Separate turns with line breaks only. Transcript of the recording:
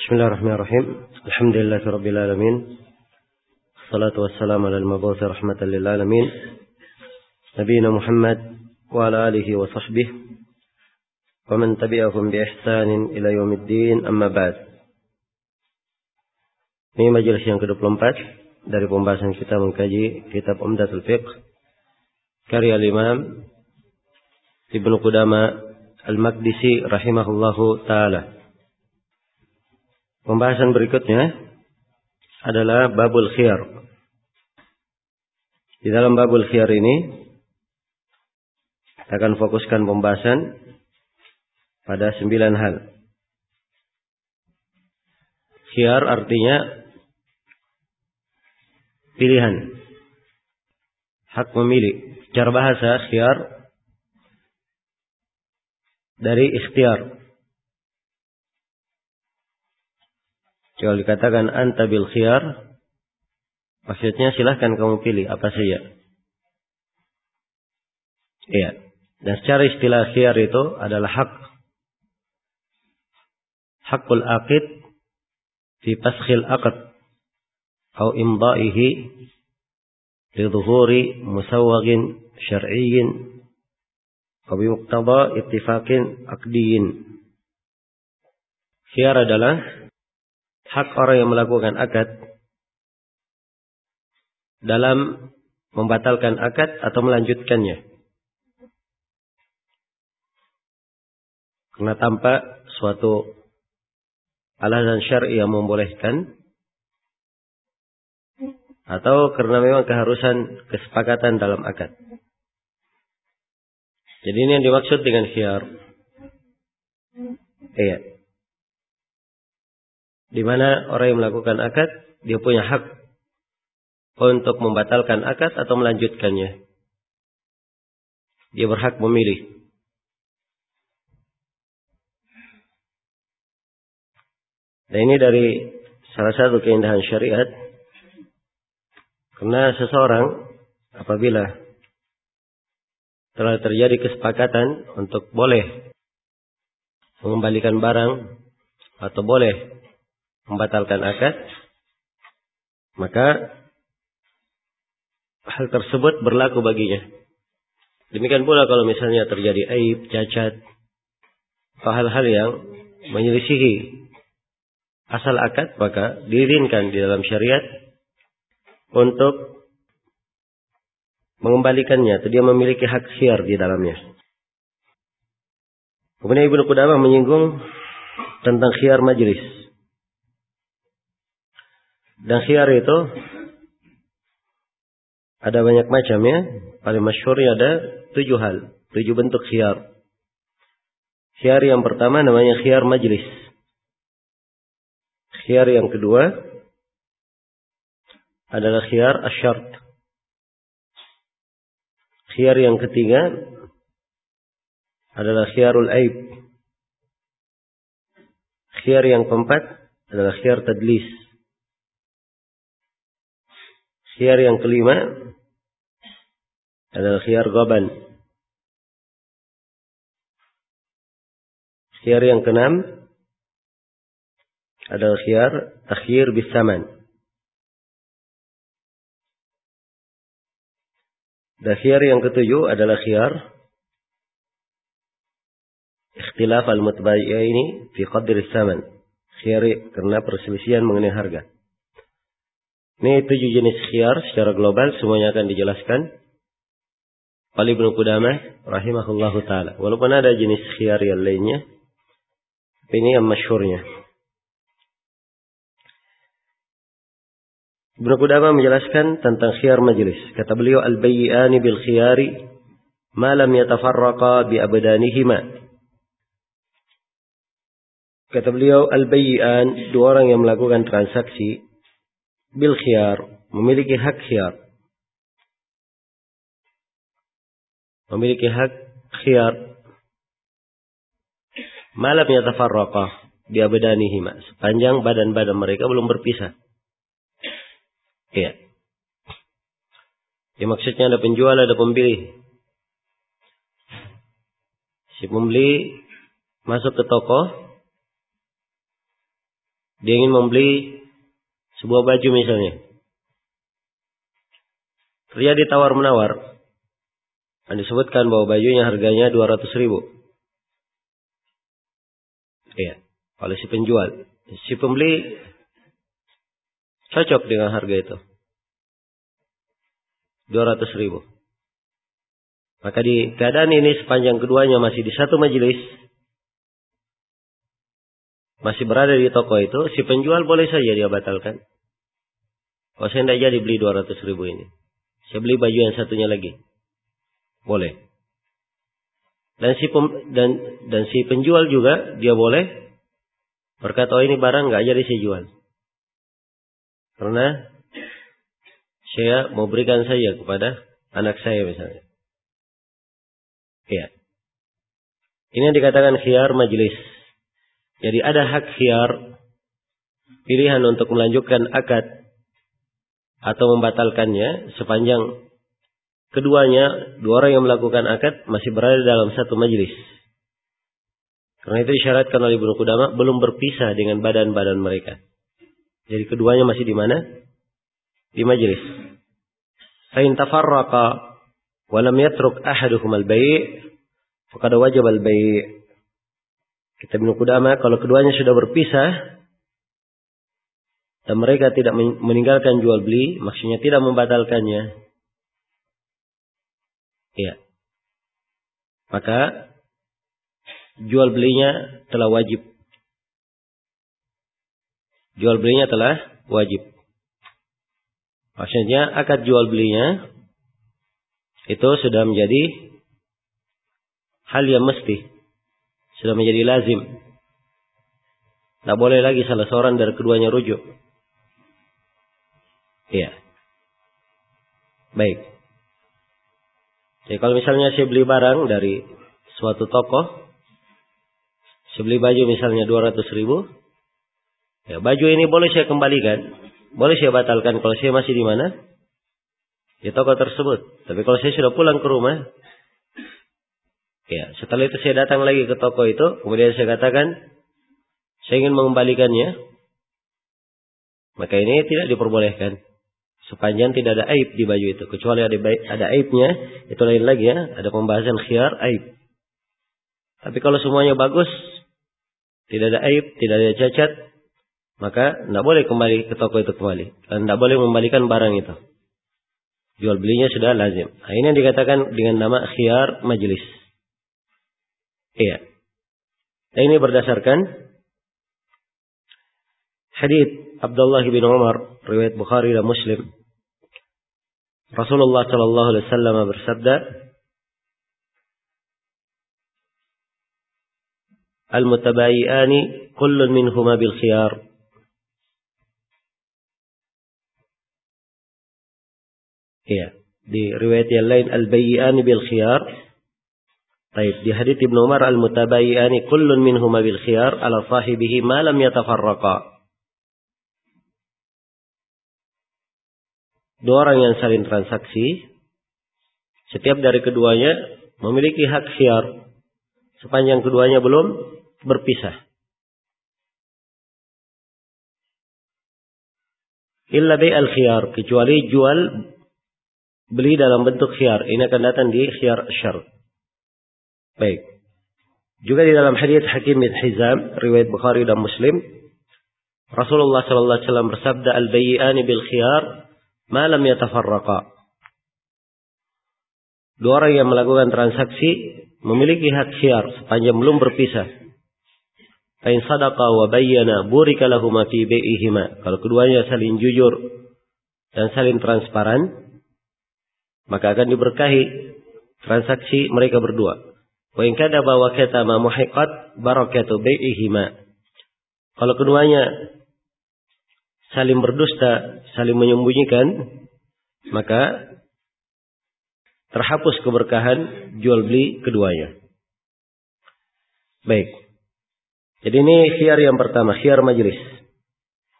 Bismillahirrahmanirrahim. Alhamdulillahirabbil alamin. Wassalatu wassalamu ala al-mab'uts rahmatan lil alamin. Nabiyina Muhammad wa ala alihi wa sahbihi wa man tabi'ahum bi ihsanin ila yaumiddin, amma ba'd. Ini majelis yang ke-24 dari pembahasan kita mengkaji kitab Umdatul Fiqh karya Imam Ibnu Qudamah Al-Maqdisi rahimahullahu taala. Pembahasan berikutnya adalah babul khiyar. Di dalam babul khiyar ini kita akan fokuskan pembahasan pada 9 hal. Khiyar artinya pilihan, hak memilih. Secara bahasa khiyar dari ikhtiar. Kalau dikatakan anta bil khiyar, maksudnya silahkan kamu pilih apa saja. Iya. Dan secara istilah khiyar itu adalah hakul aqid fi faskhil aqd atau imda'ihi li dhuhuri musawwagin syar'iyyin wa bi muqtada ittifaqin aqdiyyin. Khiyar adalah hak orang yang melakukan akad dalam membatalkan akad atau melanjutkannya. Karena tampak suatu alasan syar'i yang membolehkan, atau karena memang keharusan kesepakatan dalam akad. Jadi ini yang dimaksud dengan khiyar. Iya. Di mana orang yang melakukan akad, dia punya hak untuk membatalkan akad atau melanjutkannya. Dia berhak memilih. Dan ini dari salah satu keindahan syariat. Karena seseorang apabila telah terjadi kesepakatan untuk boleh mengembalikan barang atau boleh membatalkan akad, maka hal tersebut berlaku baginya. Demikian pula kalau misalnya terjadi aib, cacat, atau hal-hal yang menyelisihi asal akad, maka diizinkan di dalam syariat untuk mengembalikannya, atau dia memiliki hak khiyar di dalamnya. Kemudian Ibnu Qudamah menyinggung tentang khiyar majlis. Dan khiyar itu ada banyak macam ya. Paling masyhurnya ada 7 hal, 7 bentuk khiyar. Khiyar yang pertama namanya khiyar majlis. Khiyar yang kedua adalah khiyar asyart. Khiyar yang ketiga adalah khiyarul aib. Khiyar yang keempat adalah khiyar tadlis. Khiyar yang kelima adalah khiyar ghaban. Khiyar yang keenam adalah khiyar takhir bisaman. Dan khiyar yang ketujuh adalah khiyar ikhtilaf al-mutabayyi'aini fi qadri saman. Khiyar karena perselisihan mengenai harga. Ini 7 jenis khiyar secara global, semuanya akan dijelaskan oleh Ibnu Qudamah rahimahullahu taala. Walaupun ada jenis khiyar yang lainnya, ini yang masyhurnya. Ibnu Qudamah menjelaskan tentang khiyar majlis. Kata beliau, al-bayyi'ani bil khiyari ma lam yatafarraqa bi abdanihima. Kata beliau, al-bayyi'an, 2 orang yang melakukan transaksi bil khiyar, memiliki hak khiyar. Memiliki hak khiyar. Malam yatafarraqah bi abdanihima, sepanjang badan-badan mereka belum berpisah. Iya. Ya, maksudnya ada penjual, ada pembeli. Si pembeli masuk ke toko, Dia ingin membeli sebuah baju misalnya. Terjadi tawar-menawar. Dan disebutkan bahwa bajunya harganya 200.000. Iya, oleh si penjual. Si pembeli cocok dengan harga itu. 200.000. Maka di keadaan ini sepanjang keduanya masih di satu majelis, masih berada di toko itu, si penjual boleh saja dia batalkan. Oh, saya tidak jadi beli 200.000 ini. Saya beli baju yang satunya lagi. Boleh. Dan si penjual juga dia boleh berkata, oh ini barang nggak jadi saya jual. Karena saya mau berikan saja kepada anak saya misalnya. Ya. Ini yang dikatakan khiyar majelis. Jadi ada hak khiyar, pilihan untuk melanjutkan akad atau membatalkannya sepanjang keduanya, dua orang yang melakukan akad masih berada dalam satu majelis. Karena itu disyaratkan oleh Ibnu Qudamah belum berpisah dengan badan-badan mereka. Jadi keduanya masih di mana? Di majelis. Fa in tafarraqa wa lam yatruk ahaduhum al-bai' faqad wajaba al-bai'. Kata Ibnu Qudamah, kalau keduanya sudah berpisah dan mereka tidak meninggalkan jual beli, maksudnya tidak membatalkannya, ya, maka jual belinya telah wajib. Jual belinya telah wajib. Maksudnya akad jual belinya itu sudah menjadi hal yang mesti, sudah menjadi lazim. Tidak boleh lagi salah seorang dari keduanya rujuk. Iya. Baik. Jadi kalau misalnya saya beli barang dari suatu toko, saya beli baju misalnya 200.000, ya baju ini boleh saya kembalikan, boleh saya batalkan kalau saya masih di mana? Di toko tersebut. Tapi kalau saya sudah pulang ke rumah, ya setelah itu saya datang lagi ke toko itu, kemudian saya katakan saya ingin mengembalikannya, maka ini tidak diperbolehkan. Sepanjang tidak ada aib di baju itu. Kecuali ada aibnya, itu lain lagi ya. Ada pembahasan khiyar aib. Tapi kalau semuanya bagus, tidak ada aib, tidak ada cacat, maka tidak boleh kembali ke toko itu kembali. Dan tidak boleh membalikan barang itu. Jual belinya sudah lazim. Nah, ini yang dikatakan dengan nama khiyar majelis. Iya. Dan ini berdasarkan hadits Abdullah bin Umar, riwayat Bukhari dan Muslim. Rasulullah sallallahu alaihi wasallam bersabda, "Al-mutabayi'ani kullun minhuma bil khiyar." Iya, di riwayat yang lain al-bayyi'ani bil khiyar. Baik, di hadits Ibnu Umar al-mutabayi'ani kullun minhuma bil khiyar ala sahibihi ma lam yatafarraqa. Dua orang yang saling transaksi, setiap dari keduanya memiliki hak khiyar sepanjang keduanya belum berpisah. Illa bai' al-khiyar, kecuali jual beli dalam bentuk khiyar. Ini akan datang di khiyar syar. Baik. Juga di dalam hadits Hakim bin Hizam, riwayat Bukhari dan Muslim, Rasulullah sallallahu alaihi wasallam bersabda, "Al-bayyi'ani bil khiyar ma lam yatafarraqa." Dua orang yang melakukan transaksi memiliki hak khiyar sepanjang belum berpisah. Fa in sadaqa wa bayyana burika lahuma fi bai'ihima. Kalau keduanya saling jujur dan saling transparan, maka akan diberkahi transaksi mereka berdua. Wa in kadaba wa katama muhiqqat barakatu bai'ihima. Kalau keduanya saling berdusta, saling menyembunyikan, maka terhapus keberkahan jual beli keduanya. Baik. Jadi ini khiyar yang pertama, khiyar majelis.